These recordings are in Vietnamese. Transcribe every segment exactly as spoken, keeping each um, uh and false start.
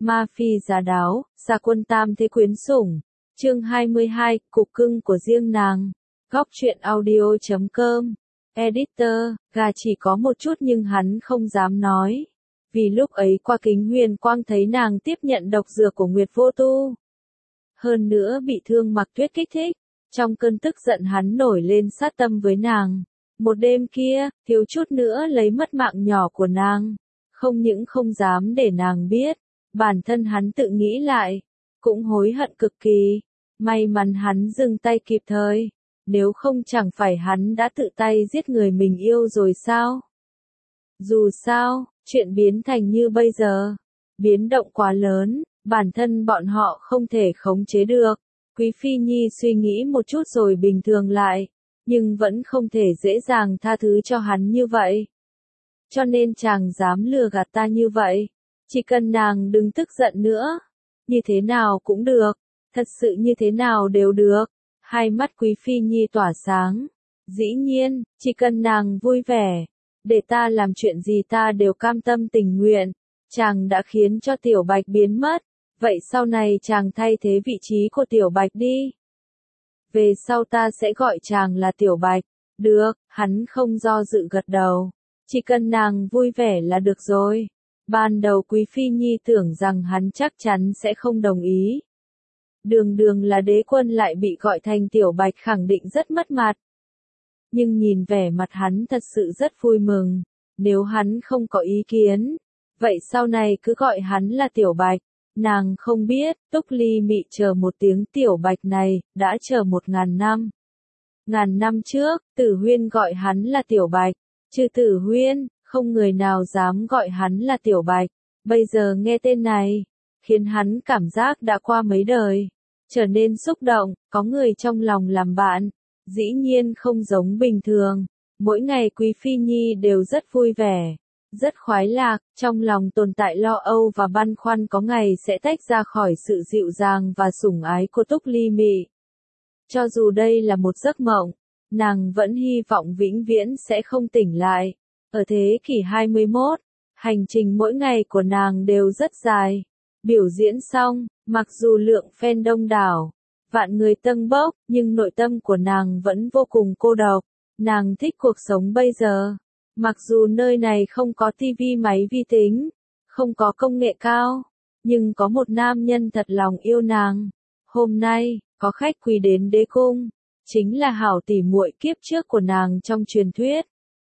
Ma phi giá đáo, gia quân tam thế quyến sủng. Chương hai mươi hai, cục cưng của riêng nàng. Góc truyện audio chấm com. Editor, gà chỉ có một chút nhưng hắn không dám nói. Vì lúc ấy qua kính huyền quang thấy nàng tiếp nhận độc dược của Nguyệt Vô Tu. Hơn nữa bị Thương Mặc Tuyết kích thích. Trong cơn tức giận hắn nổi lên sát tâm với nàng. Một đêm kia, thiếu chút nữa lấy mất mạng nhỏ của nàng. Không những không dám để nàng biết. Bản thân hắn tự nghĩ lại. Cũng hối hận cực kỳ. May mắn hắn dừng tay kịp thời. Nếu không chẳng phải hắn đã tự tay giết người mình yêu rồi sao? Dù sao, chuyện biến thành như bây giờ. Biến động quá lớn, bản thân bọn họ không thể khống chế được. Quý Phi Nhi suy nghĩ một chút rồi bình thường lại. Nhưng vẫn không thể dễ dàng tha thứ cho hắn như vậy. Cho nên chàng dám lừa gạt ta như vậy. Chỉ cần nàng đừng tức giận nữa. Như thế nào cũng được. Thật sự như thế nào đều được. Hai mắt Quý Phi Nhi tỏa sáng. Dĩ nhiên, chỉ cần nàng vui vẻ. Để ta làm chuyện gì ta đều cam tâm tình nguyện. Chàng đã khiến cho Tiểu Bạch biến mất. Vậy sau này chàng thay thế vị trí của Tiểu Bạch đi. Về sau ta sẽ gọi chàng là Tiểu Bạch. Được, hắn không do dự gật đầu. Chỉ cần nàng vui vẻ là được rồi. Ban đầu Quý Phi Nhi tưởng rằng hắn chắc chắn sẽ không đồng ý. Đường đường là đế quân lại bị gọi thành Tiểu Bạch khẳng định rất mất mặt. Nhưng nhìn vẻ mặt hắn thật sự rất vui mừng. Nếu hắn không có ý kiến, vậy sau này cứ gọi hắn là Tiểu Bạch. Nàng không biết, Túc Ly Mị chờ một tiếng Tiểu Bạch này, đã chờ một ngàn năm. Ngàn năm trước, Tử Huyên gọi hắn là Tiểu Bạch. Trừ Tử Huyên, không người nào dám gọi hắn là Tiểu Bạch. Bây giờ nghe tên này, khiến hắn cảm giác đã qua mấy đời. Trở nên xúc động, có người trong lòng làm bạn. Dĩ nhiên không giống bình thường. Mỗi ngày Quý Phi Nhi đều rất vui vẻ. Rất khoái lạc, trong lòng tồn tại lo âu và băn khoăn có ngày sẽ tách ra khỏi sự dịu dàng và sủng ái của Túc Ly Mị. Cho dù đây là một giấc mộng, nàng vẫn hy vọng vĩnh viễn sẽ không tỉnh lại. Ở thế kỷ hai mươi mốt, hành trình mỗi ngày của nàng đều rất dài. Biểu diễn xong, mặc dù lượng fan đông đảo, vạn người tâng bốc, nhưng nội tâm của nàng vẫn vô cùng cô độc. Nàng thích cuộc sống bây giờ. Mặc dù nơi này không có tivi máy vi tính, không có công nghệ cao, nhưng có một nam nhân thật lòng yêu nàng. Hôm nay, có khách quý đến đế cung, chính là hảo tỷ muội kiếp trước của nàng trong truyền thuyết.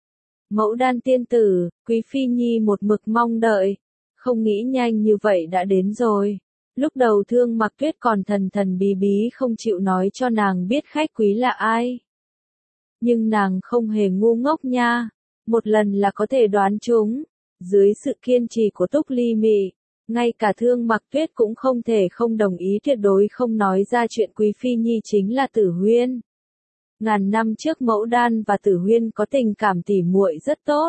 Mẫu Đan tiên tử, Quý Phi Nhi một mực mong đợi, không nghĩ nhanh như vậy đã đến rồi. Lúc đầu Thương Mặc Tuyết còn thần thần bí bí không chịu nói cho nàng biết khách quý là ai. Nhưng nàng không hề ngu ngốc nha. Một lần là có thể đoán chúng. Dưới sự kiên trì của Túc Ly Mị, ngay cả Thương Mặc Tuyết cũng không thể không đồng ý tuyệt đối không nói ra chuyện Quý Phi Nhi chính là Tử Huyên. Ngàn năm trước Mẫu Đan và Tử Huyên có tình cảm tỉ muội rất tốt.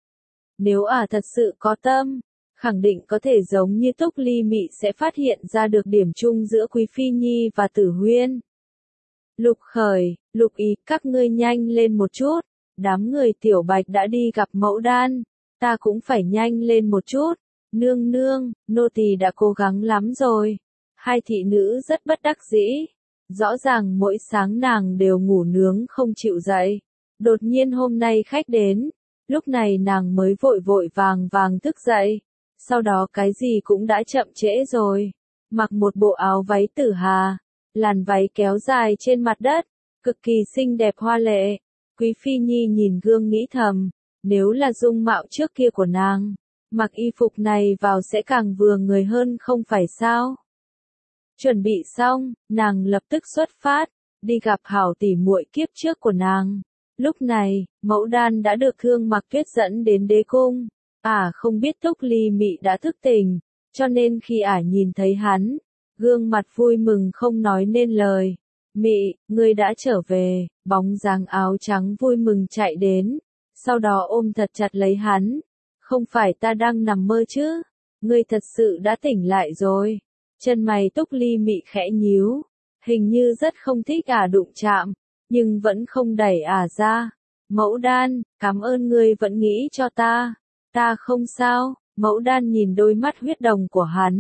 Nếu ả à thật sự có tâm, khẳng định có thể giống như Túc Ly Mị sẽ phát hiện ra được điểm chung giữa Quý Phi Nhi và Tử Huyên. Lục Khởi, Lục Ý, các ngươi nhanh lên một chút. Đám người Tiểu Bạch đã đi gặp Mẫu Đan, ta cũng phải nhanh lên một chút. Nương nương, nô tỳ đã cố gắng lắm rồi. Hai thị nữ rất bất đắc dĩ. Rõ ràng mỗi sáng nàng đều ngủ nướng không chịu dậy. Đột nhiên hôm nay khách đến, lúc này nàng mới vội vội vàng vàng thức dậy. Sau đó cái gì cũng đã chậm trễ rồi. Mặc một bộ áo váy tử hà, làn váy kéo dài trên mặt đất, cực kỳ xinh đẹp hoa lệ. Quý Phi Nhi nhìn gương nghĩ thầm, nếu là dung mạo trước kia của nàng, mặc y phục này vào sẽ càng vừa người hơn không phải sao? Chuẩn bị xong, nàng lập tức xuất phát, đi gặp hảo tỷ muội kiếp trước của nàng. Lúc này, Mẫu Đan đã được Thương Mặc Tuyết dẫn đến đế cung. Ả không biết Túc Ly Mị đã thức tỉnh, cho nên khi ả nhìn thấy hắn, gương mặt vui mừng không nói nên lời. Mị, ngươi đã trở về, bóng dáng áo trắng vui mừng chạy đến, sau đó ôm thật chặt lấy hắn. Không phải ta đang nằm mơ chứ, ngươi thật sự đã tỉnh lại rồi. Chân mày Túc Ly Mị khẽ nhíu, hình như rất không thích ả đụng chạm, nhưng vẫn không đẩy ả ra. Mẫu Đan, cảm ơn ngươi vẫn nghĩ cho ta. Ta không sao. Mẫu Đan nhìn đôi mắt huyết đồng của hắn,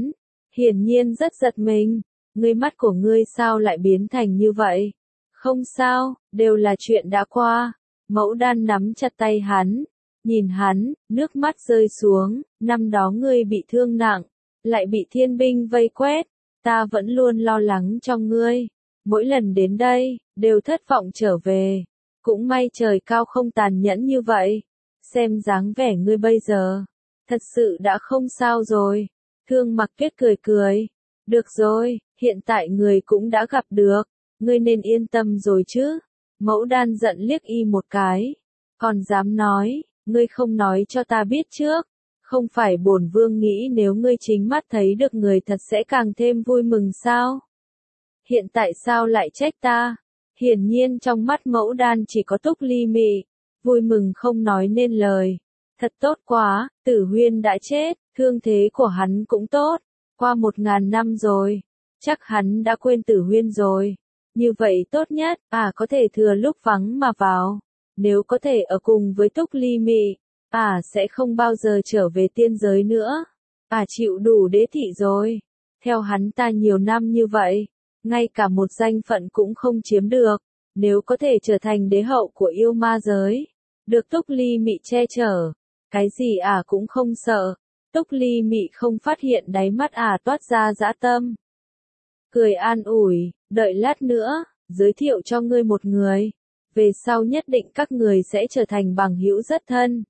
hiển nhiên rất giật mình. Ngươi mắt của ngươi sao lại biến thành như vậy? Không sao, đều là chuyện đã qua. Mẫu Đan nắm chặt tay hắn, nhìn hắn, nước mắt rơi xuống, năm đó ngươi bị thương nặng, lại bị thiên binh vây quét, ta vẫn luôn lo lắng cho ngươi. Mỗi lần đến đây, đều thất vọng trở về. Cũng may trời cao không tàn nhẫn như vậy. Xem dáng vẻ ngươi bây giờ, thật sự đã không sao rồi. Thương Mặc Tuyết cười cười. Được rồi, hiện tại người cũng đã gặp được. Ngươi nên yên tâm rồi chứ. Mẫu Đan giận liếc y một cái. Còn dám nói, ngươi không nói cho ta biết trước. Không phải bổn vương nghĩ nếu ngươi chính mắt thấy được người thật sẽ càng thêm vui mừng sao? Hiện tại sao lại trách ta? Hiển nhiên trong mắt Mẫu Đan chỉ có Túc Ly Mị, vui mừng không nói nên lời. Thật tốt quá, Tử Huyên đã chết, thương thế của hắn cũng tốt. Qua một ngàn năm rồi, chắc hắn đã quên Tử Huyên rồi. Như vậy tốt nhất, à có thể thừa lúc vắng mà vào. Nếu có thể ở cùng với Túc Ly Mị, à sẽ không bao giờ trở về tiên giới nữa. À chịu đủ đế thị rồi. Theo hắn ta nhiều năm như vậy, ngay cả một danh phận cũng không chiếm được. Nếu có thể trở thành đế hậu của yêu ma giới, được Túc Ly Mị che chở, cái gì à cũng không sợ. Túc Ly Mị không phát hiện đáy mắt à toát ra dã tâm. Cười an ủi, đợi lát nữa, giới thiệu cho ngươi một người. Về sau nhất định các người sẽ trở thành bằng hữu rất thân.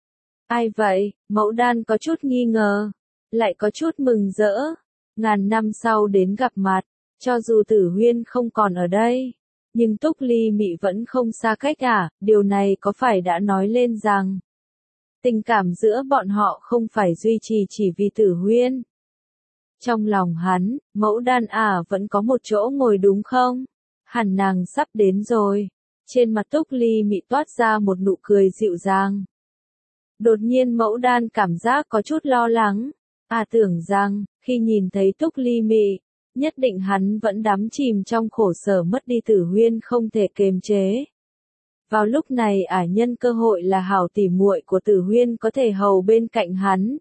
Ai vậy? Mẫu Đan có chút nghi ngờ, lại có chút mừng rỡ. Ngàn năm sau đến gặp mặt, cho dù Tử Huyên không còn ở đây, nhưng Túc Ly Mị vẫn không xa cách à, điều này có phải đã nói lên rằng tình cảm giữa bọn họ không phải duy trì chỉ vì Tử Huyên. Trong lòng hắn, Mẫu Đan à vẫn có một chỗ ngồi đúng không? Hẳn nàng sắp đến rồi. Trên mặt Túc Ly Mị toát ra một nụ cười dịu dàng. Đột nhiên Mẫu Đan cảm giác có chút lo lắng. À tưởng rằng, khi nhìn thấy Túc Ly Mị, nhất định hắn vẫn đắm chìm trong khổ sở mất đi Tử Huyên không thể kềm chế. Vào lúc này ả nhân cơ hội là hảo tỉ muội của Tử Huyên có thể hầu bên cạnh hắn.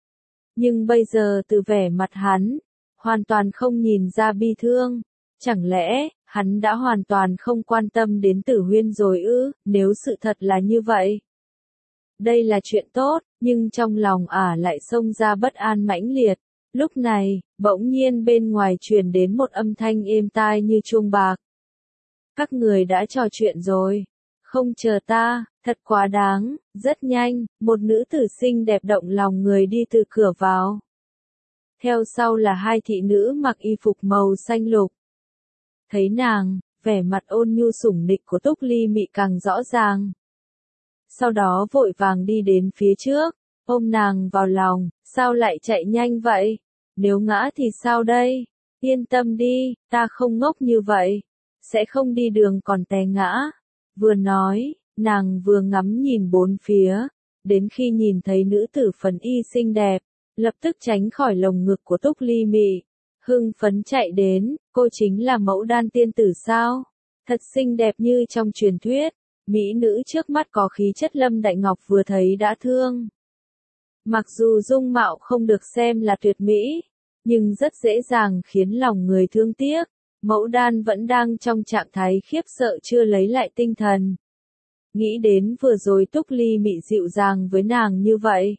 Nhưng bây giờ từ vẻ mặt hắn, hoàn toàn không nhìn ra bi thương. Chẳng lẽ, hắn đã hoàn toàn không quan tâm đến Tử Huyên rồi ư, nếu sự thật là như vậy? Đây là chuyện tốt, nhưng trong lòng ả lại xông ra bất an mãnh liệt. Lúc này, bỗng nhiên bên ngoài truyền đến một âm thanh êm tai như chuông bạc. Các người đã trò chuyện rồi. Không chờ ta, thật quá đáng. Rất nhanh, một nữ tử xinh đẹp động lòng người đi từ cửa vào. Theo sau là hai thị nữ mặc y phục màu xanh lục. Thấy nàng, vẻ mặt ôn nhu sủng nịch của Túc Ly Mị càng rõ ràng. Sau đó vội vàng đi đến phía trước, ôm nàng vào lòng, sao lại chạy nhanh vậy? Nếu ngã thì sao đây? Yên tâm đi, ta không ngốc như vậy. Sẽ không đi đường còn té ngã. Vừa nói, nàng vừa ngắm nhìn bốn phía, đến khi nhìn thấy nữ tử phấn y xinh đẹp, lập tức tránh khỏi lồng ngực của Túc Ly Mị. Hưng phấn chạy đến, cô chính là Mẫu Đan tiên tử sao? Thật xinh đẹp như trong truyền thuyết. Mỹ nữ trước mắt có khí chất Lâm Đại Ngọc vừa thấy đã thương. Mặc dù dung mạo không được xem là tuyệt mỹ, nhưng rất dễ dàng khiến lòng người thương tiếc. Mẫu Đan vẫn đang trong trạng thái khiếp sợ chưa lấy lại tinh thần. Nghĩ đến vừa rồi Túc Ly Mị dịu dàng với nàng như vậy.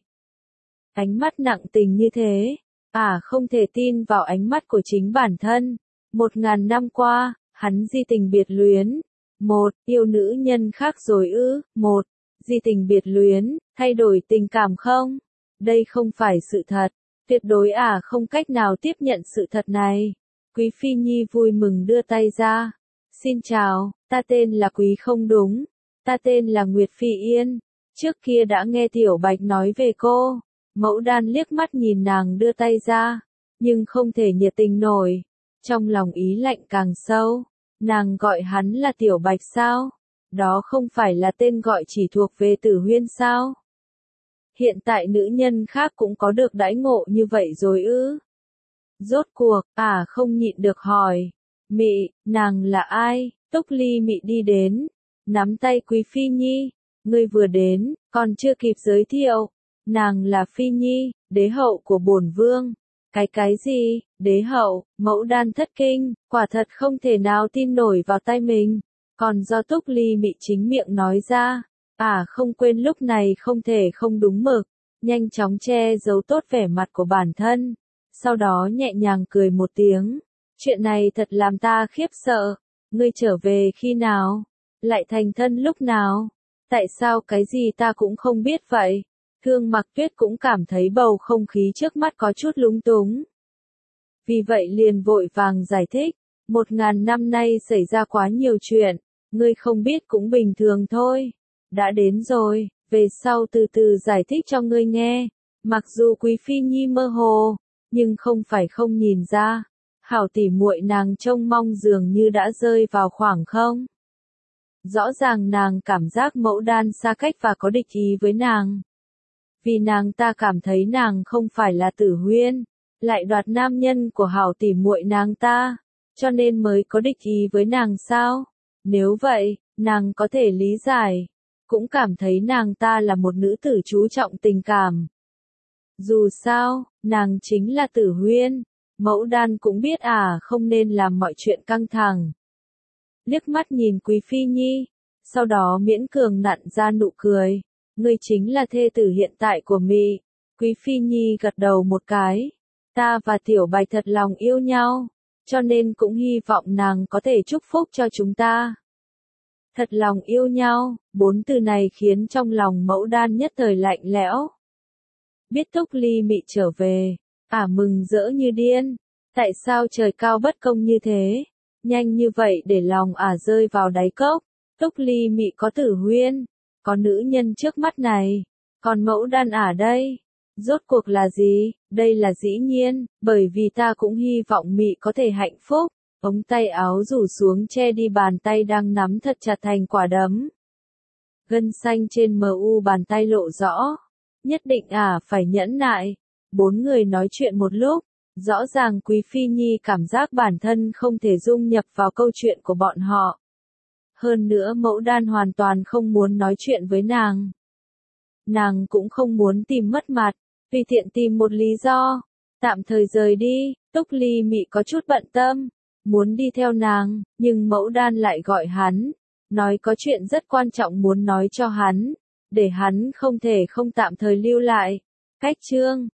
Ánh mắt nặng tình như thế, à không thể tin vào ánh mắt của chính bản thân. Một ngàn năm qua, hắn di tình biệt luyến. Một, yêu nữ nhân khác rồi ư, một, di tình biệt luyến, thay đổi tình cảm không? Đây không phải sự thật, tuyệt đối à không cách nào tiếp nhận sự thật này. Quý Phi Nhi vui mừng đưa tay ra. Xin chào, ta tên là Quý không đúng, ta tên là Nguyệt Phi Yên, trước kia đã nghe Tiểu Bạch nói về cô. Mẫu Đan liếc mắt nhìn nàng đưa tay ra, nhưng không thể nhiệt tình nổi. Trong lòng ý lạnh càng sâu. Nàng gọi hắn là Tiểu Bạch sao? Đó không phải là tên gọi chỉ thuộc về Tử Huyên sao? Hiện tại nữ nhân khác cũng có được đãi ngộ như vậy rồi ư? Rốt cuộc, à không nhịn được hỏi. Mị, nàng là ai? Túc Ly Mị đi đến, nắm tay Quý Phi Nhi. Ngươi vừa đến, còn chưa kịp giới thiệu. Nàng là Phi Nhi, đế hậu của bổn vương. Cái cái gì, đế hậu, mẫu đan thất kinh, quả thật không thể nào tin nổi vào tay mình. Còn do Túc Ly Mị chính miệng nói ra, à không quên lúc này không thể không đúng mực, nhanh chóng che giấu tốt vẻ mặt của bản thân. Sau đó nhẹ nhàng cười một tiếng, chuyện này thật làm ta khiếp sợ, ngươi trở về khi nào? Lại thành thân lúc nào? Tại sao cái gì ta cũng không biết vậy? Thương Mặc Tuyết cũng cảm thấy bầu không khí trước mắt có chút lúng túng. Vì vậy liền vội vàng giải thích, một ngàn năm nay xảy ra quá nhiều chuyện, ngươi không biết cũng bình thường thôi. Đã đến rồi, về sau từ từ giải thích cho ngươi nghe. Mặc dù Quý Phi Nhi mơ hồ, nhưng không phải không nhìn ra. Hảo tỉ muội nàng trông mong dường như đã rơi vào khoảng không. Rõ ràng nàng cảm giác Mẫu Đan xa cách và có địch ý với nàng. Vì nàng ta cảm thấy nàng không phải là Tử Huyên, lại đoạt nam nhân của hảo tỉ muội nàng ta, cho nên mới có địch ý với nàng sao? Nếu vậy, nàng có thể lý giải, cũng cảm thấy nàng ta là một nữ tử chú trọng tình cảm. Dù sao, nàng chính là Tử Huyên, Mẫu Đan cũng biết à không nên làm mọi chuyện căng thẳng. Liếc mắt nhìn Quý Phi Nhi, sau đó miễn cường nặn ra nụ cười, ngươi chính là thê tử hiện tại của Mị. Quý Phi Nhi gật đầu một cái, ta và Tiểu Bạch thật lòng yêu nhau, cho nên cũng hy vọng nàng có thể chúc phúc cho chúng ta. Thật lòng yêu nhau, bốn từ này khiến trong lòng Mẫu Đan nhất thời lạnh lẽo. Biết Túc Ly Mị trở về, ả mừng rỡ như điên, tại sao trời cao bất công như thế, nhanh như vậy để lòng ả rơi vào đáy cốc. Túc Ly Mị có Tử Huyên, có nữ nhân trước mắt này, còn Mẫu Đan ả đây, rốt cuộc là gì? Đây là dĩ nhiên, bởi vì ta cũng hy vọng Mị có thể hạnh phúc. Ống tay áo rủ xuống che đi bàn tay đang nắm thật chặt thành quả đấm. Gân xanh trên mờ u bàn tay lộ rõ. Nhất định à phải nhẫn nại. Bốn người nói chuyện một lúc. Rõ ràng Quý Phi Nhi cảm giác bản thân không thể dung nhập vào câu chuyện của bọn họ. Hơn nữa Mẫu Đan hoàn toàn không muốn nói chuyện với nàng. Nàng cũng không muốn tìm mất mặt, vì tiện tìm một lý do. Tạm thời rời đi, Túc Ly Mị có chút bận tâm. Muốn đi theo nàng, nhưng Mẫu Đan lại gọi hắn, nói có chuyện rất quan trọng muốn nói cho hắn, để hắn không thể không tạm thời lưu lại. Cách chương